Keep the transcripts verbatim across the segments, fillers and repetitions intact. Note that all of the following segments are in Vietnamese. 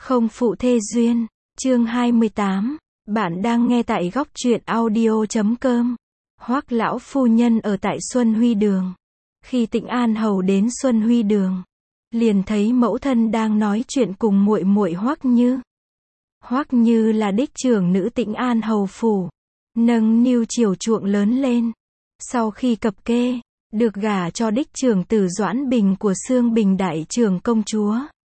Không phụ thê duyên, chương hai mươi tám, bạn đang nghe tại góc truyện audio chấm com. Hoắc lão phu nhân ở tại Xuân Huy Đường. Khi Tĩnh An hầu đến Xuân Huy Đường, liền thấy mẫu thân đang nói chuyện cùng muội muội Hoắc Như. Hoắc Như là đích trưởng nữ Tĩnh An hầu phủ, nâng niu chiều chuộng lớn lên. Sau khi cập kê, được gả cho đích trưởng tử Doãn Bình của Xương Bình đại trưởng công chúa.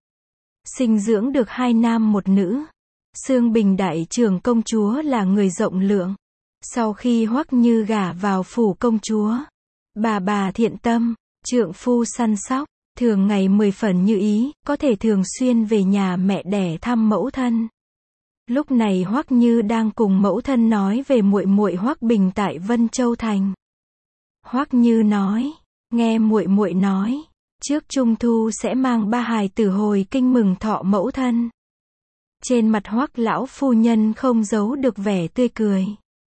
Sinh dưỡng được hai nam một nữ. Xương Bình đại trưởng công chúa là người rộng lượng. Sau khi Hoắc Như gả vào phủ công chúa, bà bà thiện tâm, trượng phu săn sóc, thường ngày mười phần như ý, có thể thường xuyên về nhà mẹ đẻ thăm mẫu thân. Lúc này Hoắc Như đang cùng mẫu thân nói về muội muội Hoắc Bình tại Vân Châu thành. Hoắc Như nói, nghe muội muội nói, trước Trung thu sẽ mang ba hài tử hồi kinh mừng thọ mẫu thân. Trên mặt Hoắc lão phu nhân không giấu được vẻ tươi cười.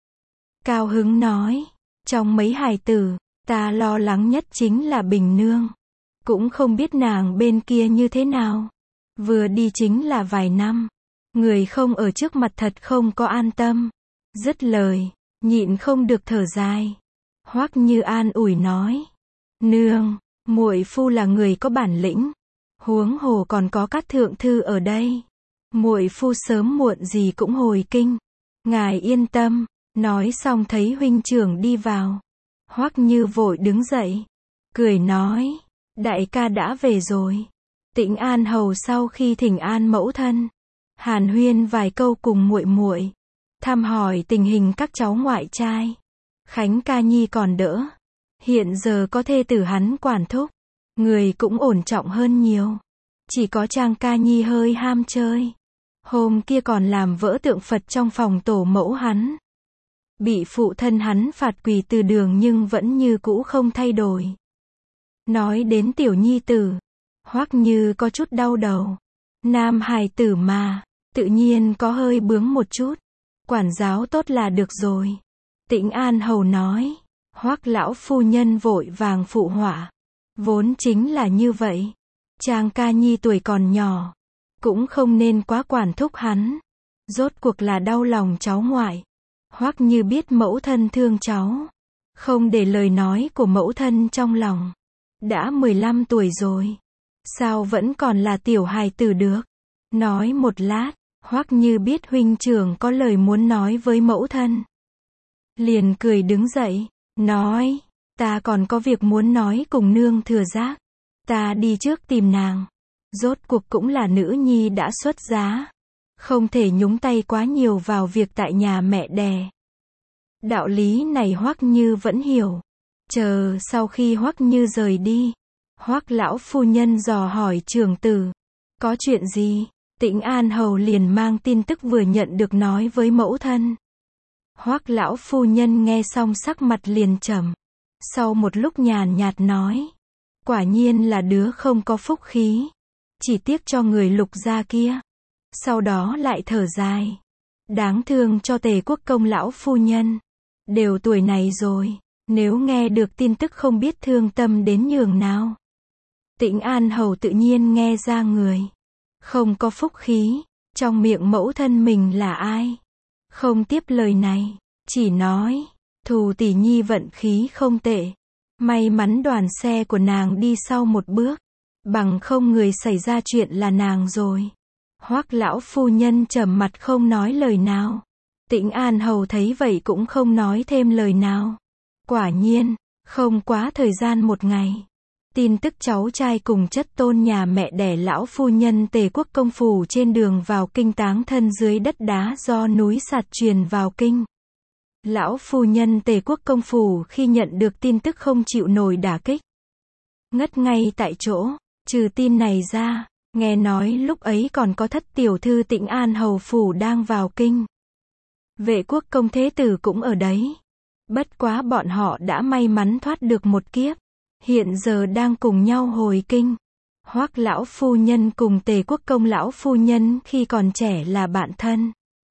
Cao hứng nói, trong mấy hài tử, ta lo lắng nhất chính là Bình nương. Cũng không biết nàng bên kia như thế nào. Vừa đi chính là vài năm. Người không ở trước mặt thật không có an tâm. Dứt lời, nhịn không được thở dài. Hoắc Như an ủi nói, nương, muội phu là người có bản lĩnh, huống hồ còn có các thượng thư ở đây, muội phu sớm muộn gì cũng hồi kinh, ngài yên tâm. Nói xong thấy huynh trưởng đi vào, Hoắc Như vội đứng dậy, cười nói, đại ca đã về rồi. Tĩnh An hầu sau khi thỉnh an mẫu thân, hàn huyên vài câu cùng muội muội, thăm hỏi tình hình các cháu ngoại trai. Khánh ca nhi còn đỡ, hiện giờ có thê tử hắn quản thúc, người cũng ổn trọng hơn nhiều. Chỉ có Trang ca nhi hơi ham chơi, hôm kia còn làm vỡ tượng Phật trong phòng tổ mẫu hắn. Bị phụ thân hắn phạt quỳ từ đường nhưng vẫn như cũ không thay đổi. Nói đến tiểu nhi tử, Hoắc Như có chút đau đầu. Nam hài tử mà, tự nhiên có hơi bướng một chút. Quản giáo tốt là được rồi. Tĩnh An hầu nói, Hoắc lão phu nhân vội vàng phụ họa. Vốn chính là như vậy. Trang ca nhi tuổi còn nhỏ, cũng không nên quá quản thúc hắn. Rốt cuộc là đau lòng cháu ngoại. Hoắc Như biết mẫu thân thương cháu, không để lời nói của mẫu thân trong lòng. Đã mười lăm tuổi rồi, sao vẫn còn là tiểu hài tử được. Nói một lát, Hoắc Như biết huynh trưởng có lời muốn nói với mẫu thân. Liền cười đứng dậy, nói, ta còn có việc muốn nói cùng nương thừa giác. Ta đi trước tìm nàng. Rốt cuộc cũng là nữ nhi đã xuất giá, không thể nhúng tay quá nhiều vào việc tại nhà mẹ đẻ. Đạo lý này Hoắc Như vẫn hiểu. Chờ sau khi Hoắc Như rời đi, Hoắc lão phu nhân dò hỏi trưởng tử, có chuyện gì? Tĩnh An hầu liền mang tin tức vừa nhận được nói với mẫu thân. Hoắc lão phu nhân nghe xong sắc mặt liền trầm. Sau một lúc nhàn nhạt nói, quả nhiên là đứa không có phúc khí, chỉ tiếc cho người Lục gia kia. Sau đó lại thở dài, đáng thương cho Tề Quốc công lão phu nhân, đều tuổi này rồi, nếu nghe được tin tức không biết thương tâm đến nhường nào. Tĩnh An hầu tự nhiên nghe ra người không có phúc khí, trong miệng mẫu thân mình là ai. Không tiếp lời này, chỉ nói, Thù tỷ nhi vận khí không tệ, may mắn đoàn xe của nàng đi sau một bước, bằng không người xảy ra chuyện là nàng rồi. Hoắc lão phu nhân trầm mặt không nói lời nào. Tĩnh An hầu thấy vậy cũng không nói thêm lời nào. Quả nhiên, không quá thời gian một ngày, tin tức cháu trai cùng chất tôn nhà mẹ đẻ lão phu nhân Tề Quốc công phủ trên đường vào kinh táng thân dưới đất đá do núi sạt truyền vào kinh. Lão phu nhân Tề Quốc công phủ khi nhận được tin tức không chịu nổi đả kích, ngất ngay tại chỗ. Trừ tin này ra, nghe nói lúc ấy còn có thất tiểu thư Tĩnh An hầu phủ đang vào kinh. Vệ quốc công thế tử cũng ở đấy. Bất quá bọn họ đã may mắn thoát được một kiếp, hiện giờ đang cùng nhau hồi kinh. Hoắc lão phu nhân cùng Tề Quốc công lão phu nhân khi còn trẻ là bạn thân,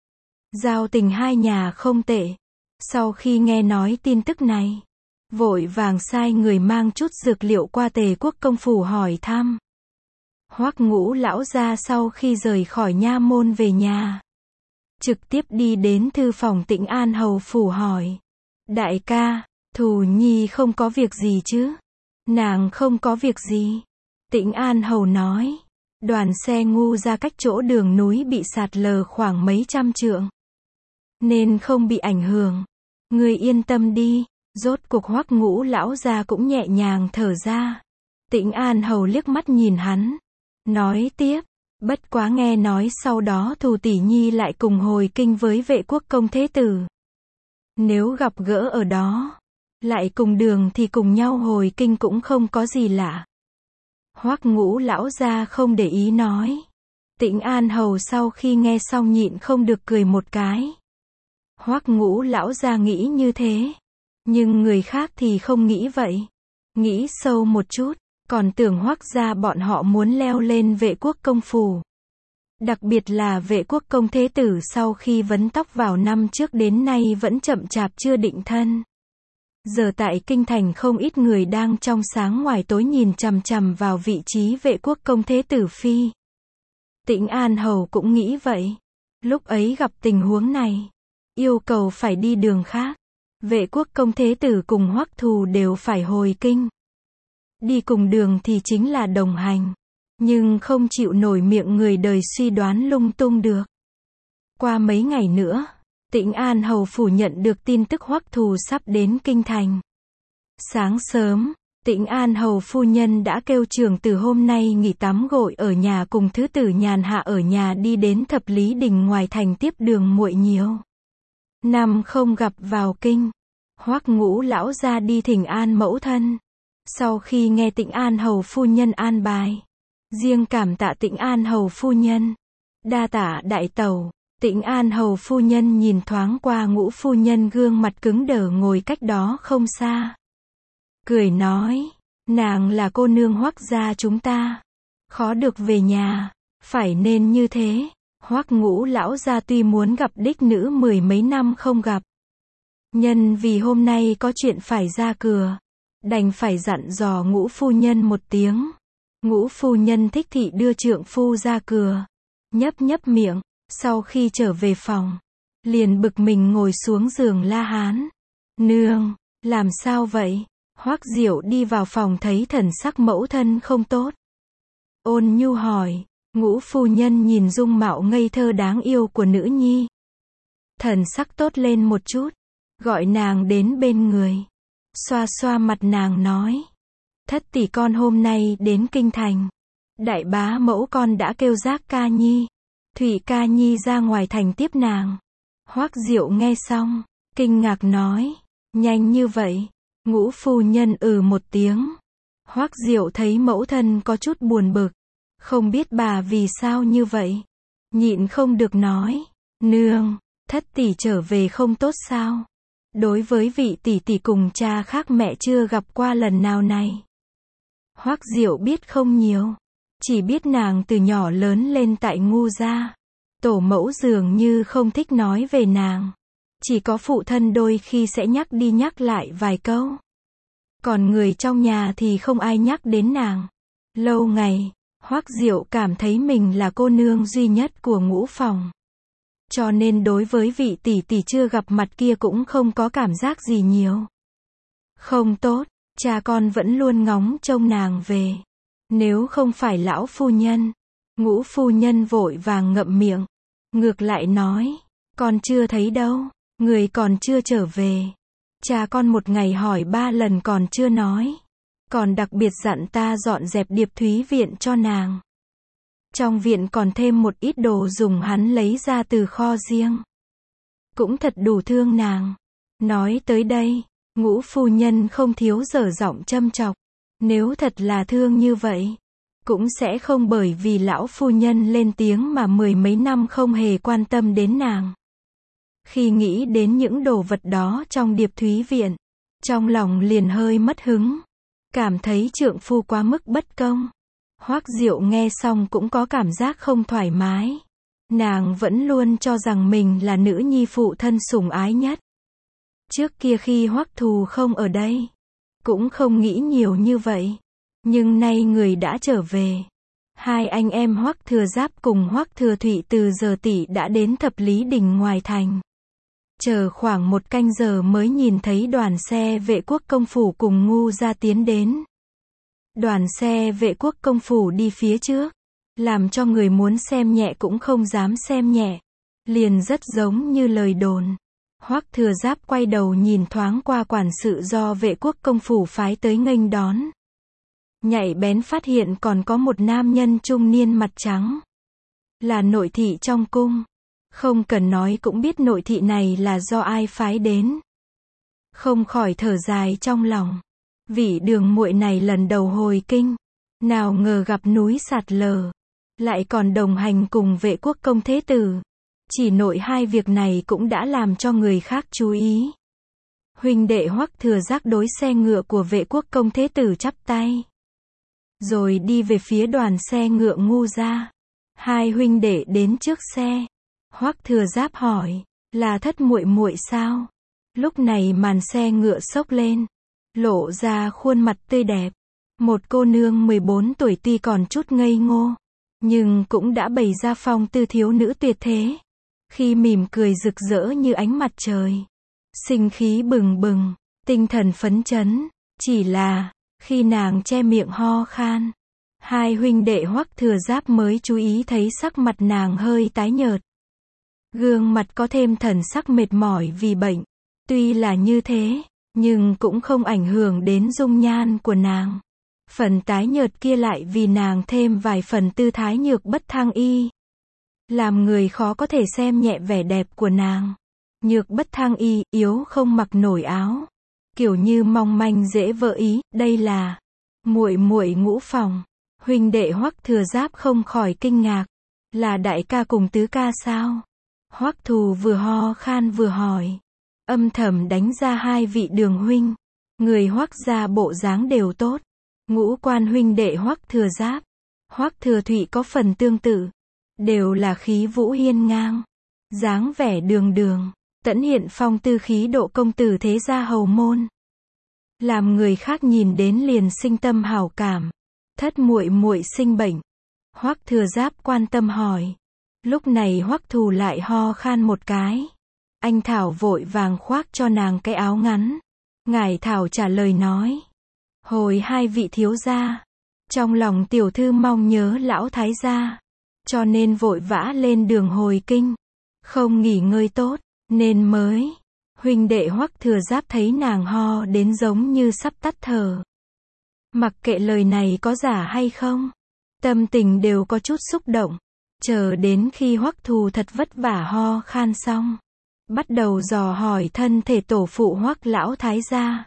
giao tình hai nhà không tệ. Sau khi nghe nói tin tức này, vội vàng sai người mang chút dược liệu qua Tề Quốc công phủ hỏi thăm. Hoắc Ngũ lão gia sau khi rời khỏi nha môn về nhà, trực tiếp đi đến thư phòng Tĩnh An hầu phủ hỏi. Đại ca, Thù Nhi không có việc gì chứ? Nàng không có việc gì. Tĩnh An hầu nói. Đoàn xe ngu ra cách chỗ đường núi bị sạt lở khoảng mấy trăm trượng, nên không bị ảnh hưởng. Ngươi yên tâm đi. Rốt cuộc Hoắc Ngũ lão gia cũng nhẹ nhàng thở ra. Tĩnh An hầu liếc mắt nhìn hắn, nói tiếp, bất quá nghe nói sau đó Thù tỷ nhi lại cùng hồi kinh với Vệ Quốc công thế tử. Nếu gặp gỡ ở đó, lại cùng đường thì cùng nhau hồi kinh cũng không có gì lạ. Hoắc Ngũ lão gia không để ý nói. Tĩnh An hầu sau khi nghe xong nhịn không được cười một cái. Hoắc Ngũ lão gia nghĩ như thế, nhưng người khác thì không nghĩ vậy. Nghĩ sâu một chút, còn tưởng Hoắc gia bọn họ muốn leo lên Vệ Quốc công phủ. Đặc biệt là Vệ Quốc công thế tử sau khi vấn tóc vào năm trước đến nay vẫn chậm chạp chưa định thân. Giờ tại kinh thành không ít người đang trong sáng ngoài tối nhìn chằm chằm vào vị trí Vệ Quốc công thế tử phi. Tĩnh An hầu cũng nghĩ vậy. Lúc ấy gặp tình huống này, yêu cầu phải đi đường khác. Vệ Quốc công thế tử cùng Hoắc Thù đều phải hồi kinh. Đi cùng đường thì chính là đồng hành, nhưng không chịu nổi miệng người đời suy đoán lung tung được. Qua mấy ngày nữa, Tĩnh An hầu phủ nhận được tin tức Hoắc Thù sắp đến kinh thành. Sáng sớm, Tĩnh An hầu phu nhân đã kêu trưởng tử hôm nay nghỉ tắm gội ở nhà cùng thứ tử nhàn hạ ở nhà đi đến Thập Lý Đình ngoài thành tiếp đường muội nhiều năm không gặp vào kinh. Hoắc Ngũ lão gia đi thỉnh an mẫu thân. Sau khi nghe Tĩnh An hầu phu nhân an bài, riêng cảm tạ Tĩnh An hầu phu nhân. Đa tạ đại tẩu. Tĩnh An hầu phu nhân nhìn thoáng qua Ngũ phu nhân gương mặt cứng đờ ngồi cách đó không xa, cười nói, nàng là cô nương Hoắc gia chúng ta, khó được về nhà, phải nên như thế. Hoắc Ngũ lão gia tuy muốn gặp đích nữ mười mấy năm không gặp, nhân vì hôm nay có chuyện phải ra cửa, đành phải dặn dò Ngũ phu nhân một tiếng. Ngũ phu nhân thích thị đưa trượng phu ra cửa, nhấp nhấp miệng, sau khi trở về phòng, liền bực mình ngồi xuống giường la hán. Nương, làm sao vậy? Hoắc Diệu đi vào phòng thấy thần sắc mẫu thân không tốt, ôn nhu hỏi. Ngũ phu nhân nhìn dung mạo ngây thơ đáng yêu của nữ nhi, thần sắc tốt lên một chút, gọi nàng đến bên người, xoa xoa mặt nàng nói, thất tỷ con hôm nay đến kinh thành, đại bá mẫu con đã kêu Giác ca nhi, Thủy ca nhi ra ngoài thành tiếp nàng. Hoắc Diệu nghe xong, kinh ngạc nói, nhanh như vậy? Ngũ phu nhân ừ một tiếng. Hoắc Diệu thấy mẫu thân có chút buồn bực, không biết bà vì sao như vậy, nhịn không được nói, nương, thất tỷ trở về không tốt sao? Đối với vị tỷ tỷ cùng cha khác mẹ chưa gặp qua lần nào này. Hoắc Diệu biết không nhiều, chỉ biết nàng từ nhỏ lớn lên tại Ngu gia, tổ mẫu dường như không thích nói về nàng, chỉ có phụ thân đôi khi sẽ nhắc đi nhắc lại vài câu, còn người trong nhà thì không ai nhắc đến nàng. Lâu ngày, Hoắc Diệu cảm thấy mình là cô nương duy nhất của Ngũ phòng, cho nên đối với vị tỷ tỷ chưa gặp mặt kia cũng không có cảm giác gì nhiều. Không tốt, cha con vẫn luôn ngóng trông nàng về. Nếu không phải lão phu nhân. Ngũ phu nhân vội vàng ngậm miệng, ngược lại nói, con chưa thấy đâu, người còn chưa trở về. Cha con một ngày hỏi ba lần còn chưa nói, còn đặc biệt dặn ta dọn dẹp Điệp Thúy viện cho nàng. Trong viện còn thêm một ít đồ dùng hắn lấy ra từ kho riêng. Cũng thật đủ thương nàng. Nói tới đây, Ngũ phu nhân không thiếu dở giọng châm chọc. Nếu thật là thương như vậy, cũng sẽ không bởi vì lão phu nhân lên tiếng mà mười mấy năm không hề quan tâm đến nàng. Khi nghĩ đến những đồ vật đó trong Điệp Thúy viện, trong lòng liền hơi mất hứng, cảm thấy trượng phu quá mức bất công. Hoắc Diệu nghe xong cũng có cảm giác không thoải mái. Nàng vẫn luôn cho rằng mình là nữ nhi phụ thân sủng ái nhất. Trước kia khi Hoắc Thù không ở đây, cũng không nghĩ nhiều như vậy. Nhưng nay người đã trở về, Hai anh em Hoắc Thừa Giáp cùng Hoắc Thừa Thụy từ giờ tỷ đã đến Thập Lý Đình ngoài thành. Chờ khoảng một canh giờ mới nhìn thấy đoàn xe vệ quốc công phủ cùng Ngu gia tiến đến. Đoàn xe vệ quốc công phủ đi phía trước, làm cho người muốn xem nhẹ cũng không dám xem nhẹ. Liền rất giống như lời đồn. Hoắc Thừa Giáp quay đầu nhìn thoáng qua quản sự do vệ quốc công phủ phái tới nghênh đón. Nhạy bén phát hiện còn có một nam nhân trung niên mặt trắng. Là nội thị trong cung. Không cần nói cũng biết nội thị này là do ai phái đến. Không khỏi thở dài trong lòng. Vị đường muội này lần đầu hồi kinh. Nào ngờ gặp núi sạt lở. Lại còn đồng hành cùng vệ quốc công thế tử. Chỉ nội hai việc này cũng đã làm cho người khác chú ý. Huynh đệ Hoắc Thừa Giác đối xe ngựa của vệ quốc công thế tử chắp tay. Rồi đi về phía đoàn xe ngựa Ngu gia. Hai huynh đệ đến trước xe. Hoắc Thừa Giáp hỏi, là thất muội muội sao? Lúc này màn xe ngựa xốc lên, lộ ra khuôn mặt tươi đẹp. Một cô nương mười bốn tuổi tuy còn chút ngây ngô, nhưng cũng đã bày ra phong tư thiếu nữ tuyệt thế. Khi mỉm cười rực rỡ như ánh mặt trời, sinh khí bừng bừng, tinh thần phấn chấn. Chỉ là, khi nàng che miệng ho khan, hai huynh đệ Hoắc Thừa Giáp mới chú ý thấy sắc mặt nàng hơi tái nhợt. Gương mặt có thêm thần sắc mệt mỏi vì bệnh. Tuy là như thế, nhưng cũng không ảnh hưởng đến dung nhan của nàng. Phần tái nhợt kia lại vì nàng thêm vài phần tư thái nhược bất thang y. Làm người khó có thể xem nhẹ vẻ đẹp của nàng. Nhược bất thang y, yếu không mặc nổi áo. Kiểu như mong manh dễ vỡ ý, đây là muội muội Ngũ Phòng. Huynh đệ Hoắc Thừa Giáp không khỏi kinh ngạc. Là đại ca cùng tứ ca sao? Hoắc Thù vừa ho khan vừa hỏi. Âm thầm đánh ra hai vị đường huynh. Người Hoắc gia bộ dáng đều tốt. Ngũ quan huynh đệ Hoắc Thừa Giáp, Hoắc Thừa Thụy có phần tương tự. Đều là khí vũ hiên ngang. Dáng vẻ đường đường, tẫn hiện phong tư khí độ công tử thế gia hầu môn. Làm người khác nhìn đến liền sinh tâm hảo cảm. Thất muội muội sinh bệnh. Hoắc Thừa Giáp quan tâm hỏi. Lúc này Hoắc Thù lại ho khan một cái. Anh Thảo vội vàng khoác cho nàng cái áo ngắn. Ngải Thảo trả lời nói. Hồi hai vị thiếu gia. Trong lòng tiểu thư mong nhớ lão thái gia. Cho nên vội vã lên đường hồi kinh. Không nghỉ ngơi tốt, nên mới. Huynh đệ Hoắc Thừa Giáp thấy nàng ho đến giống như sắp tắt thở. Mặc kệ lời này có giả hay không, tâm tình đều có chút xúc động. Chờ đến khi Hoắc Thù thật vất vả ho khan xong, bắt đầu dò hỏi thân thể tổ phụ Hoắc lão thái gia.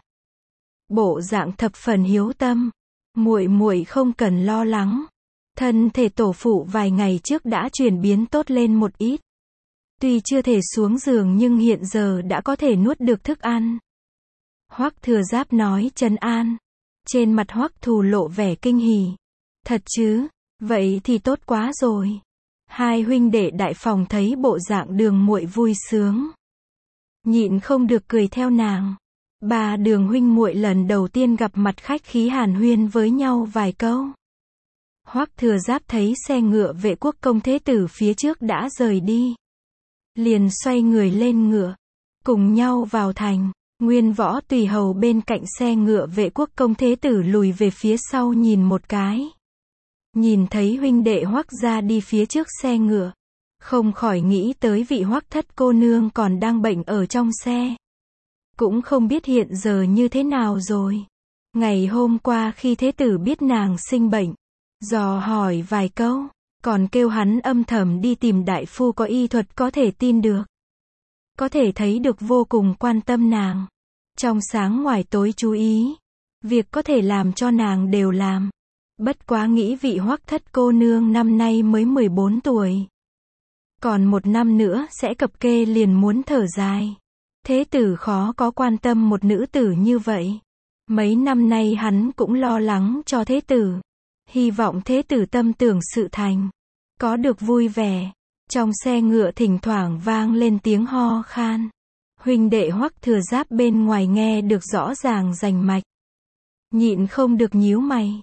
Bộ dạng thập phần hiếu tâm. Muội muội không cần lo lắng. Thân thể tổ phụ vài ngày trước đã chuyển biến tốt lên một ít. Tuy chưa thể xuống giường nhưng hiện giờ đã có thể nuốt được thức ăn. Hoắc Thừa Giáp nói trấn an. Trên mặt Hoắc Thù lộ vẻ kinh hỉ. Thật chứ? Vậy thì tốt quá rồi. Hai huynh đệ đại phòng thấy bộ dạng đường muội vui sướng, nhịn không được cười theo nàng. Ba đường huynh muội lần đầu tiên gặp mặt khách khí hàn huyên với nhau vài câu. Hoắc Thừa Giáp thấy xe ngựa vệ quốc công thế tử phía trước đã rời đi, liền xoay người lên ngựa, cùng nhau vào thành. Nguyên Võ tùy hầu bên cạnh xe ngựa vệ quốc công thế tử lùi về phía sau nhìn một cái. Nhìn thấy huynh đệ Hoắc gia đi phía trước xe ngựa, không khỏi nghĩ tới vị Hoắc thất cô nương còn đang bệnh ở trong xe. Cũng không biết hiện giờ như thế nào rồi. Ngày hôm qua khi thế tử biết nàng sinh bệnh, dò hỏi vài câu, còn kêu hắn âm thầm đi tìm đại phu có y thuật có thể tin được. Có thể thấy được vô cùng quan tâm nàng. Trong sáng ngoài tối chú ý. Việc có thể làm cho nàng đều làm. Bất quá nghĩ vị Hoắc thất cô nương năm nay mới mười bốn tuổi. Còn một năm nữa sẽ cập kê liền muốn thở dài. Thế tử khó có quan tâm một nữ tử như vậy. Mấy năm nay hắn cũng lo lắng cho thế tử. Hy vọng thế tử tâm tưởng sự thành. Có được vui vẻ. Trong xe ngựa thỉnh thoảng vang lên tiếng ho khan. Huynh đệ Hoắc Thừa Giáp bên ngoài nghe được rõ ràng rành mạch. Nhịn không được nhíu mày.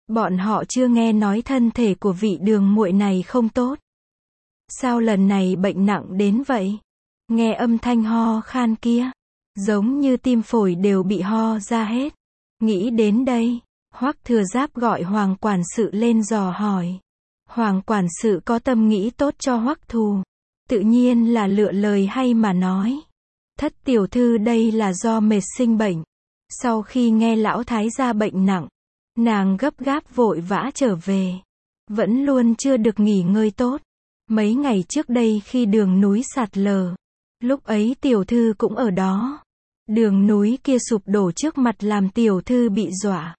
Bọn họ chưa nghe nói thân thể của vị đường muội này không tốt. Sao lần này bệnh nặng đến vậy? Nghe âm thanh ho khan kia, giống như tim phổi đều bị ho ra hết. Nghĩ đến đây, Hoắc Thừa Giáp gọi Hoàng quản sự lên dò hỏi. Hoàng quản sự có tâm nghĩ tốt cho Hoắc Thù, tự nhiên là lựa lời hay mà nói. Thất tiểu thư đây là do mệt sinh bệnh. Sau khi nghe lão thái gia bệnh nặng, nàng gấp gáp vội vã trở về. Vẫn luôn chưa được nghỉ ngơi tốt. Mấy ngày trước đây khi đường núi sạt lở, lúc ấy tiểu thư cũng ở đó. Đường núi kia sụp đổ trước mặt làm tiểu thư bị dọa.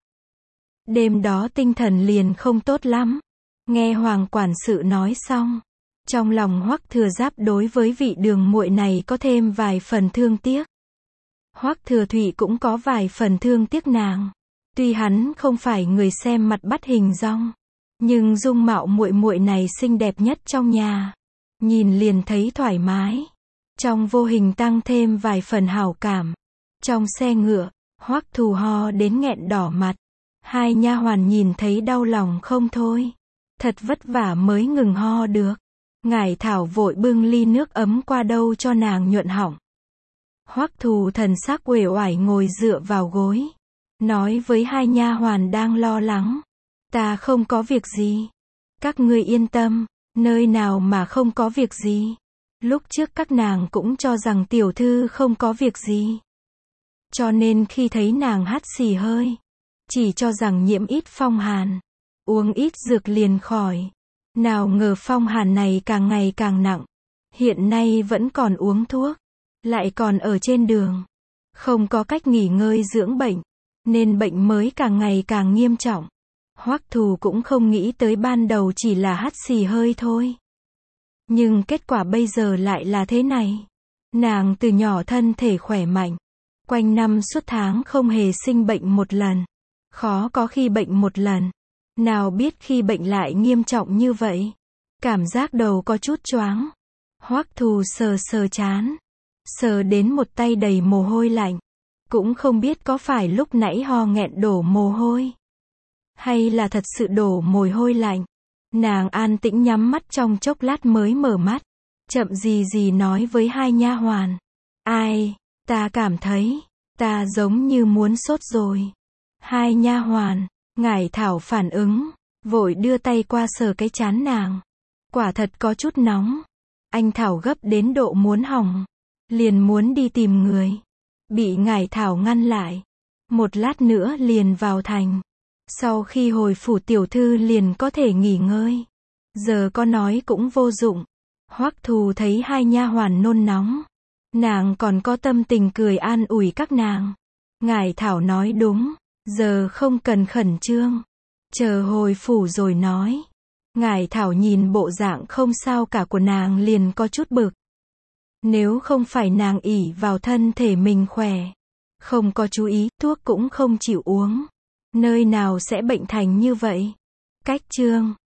Đêm đó tinh thần liền không tốt lắm. Nghe Hoàng quản sự nói xong, trong lòng Hoắc Thừa Giáp đối với vị đường muội này có thêm vài phần thương tiếc. Hoắc Thừa Thụy cũng có vài phần thương tiếc nàng. Tuy hắn không phải người xem mặt bắt hình dong, nhưng dung mạo muội muội này xinh đẹp nhất trong nhà, nhìn liền thấy thoải mái, trong vô hình tăng thêm vài phần hảo cảm. Trong xe ngựa, Hoắc Thù ho đến nghẹn đỏ mặt. Hai nha hoàn nhìn thấy đau lòng không thôi. Thật vất vả mới ngừng ho được. Ngải Thảo vội bưng ly nước ấm qua đâu cho nàng nhuận họng. Hoắc Thù thần sắc uể oải ngồi dựa vào gối, nói với hai nha hoàn đang lo lắng. Ta không có việc gì. Các ngươi yên tâm, nơi nào mà không có việc gì. Lúc trước các nàng cũng cho rằng tiểu thư không có việc gì. Cho nên khi thấy nàng hắt xì hơi, chỉ cho rằng nhiễm ít phong hàn, uống ít dược liền khỏi. Nào ngờ phong hàn này càng ngày càng nặng. Hiện nay vẫn còn uống thuốc, lại còn ở trên đường, không có cách nghỉ ngơi dưỡng bệnh, nên bệnh mới càng ngày càng nghiêm trọng. Hoắc Thù cũng không nghĩ tới ban đầu chỉ là hắt xì hơi thôi. Nhưng kết quả bây giờ lại là thế này. Nàng từ nhỏ thân thể khỏe mạnh, quanh năm suốt tháng không hề sinh bệnh một lần. Khó có khi bệnh một lần. Nào biết khi bệnh lại nghiêm trọng như vậy. Cảm giác đầu có chút choáng. Hoắc Thù sờ sờ trán, sờ đến một tay đầy mồ hôi lạnh. Cũng không biết có phải lúc nãy ho nghẹn đổ mồ hôi, hay là thật sự đổ mồ hôi lạnh. Nàng an tĩnh nhắm mắt trong chốc lát mới mở mắt, chậm gì gì nói với hai nha hoàn. Ai, ta cảm thấy, ta giống như muốn sốt rồi. Hai nha hoàn, Ngải Thảo phản ứng, vội đưa tay qua sờ cái trán nàng. Quả thật có chút nóng. Anh Thảo gấp đến độ muốn hỏng, liền muốn đi tìm người. Bị Ngải Thảo ngăn lại. Một lát nữa liền vào thành. Sau khi hồi phủ tiểu thư liền có thể nghỉ ngơi. Giờ có nói cũng vô dụng. Hoắc Thù thấy hai nha hoàn nôn nóng, nàng còn có tâm tình cười an ủi các nàng. Ngải Thảo nói đúng, giờ không cần khẩn trương, chờ hồi phủ rồi nói. Ngải Thảo nhìn bộ dạng không sao cả của nàng liền có chút bực. Nếu không phải nàng ỷ vào thân thể mình khỏe, không có chú ý, thuốc cũng không chịu uống, nơi nào sẽ bệnh thành như vậy. Cách chương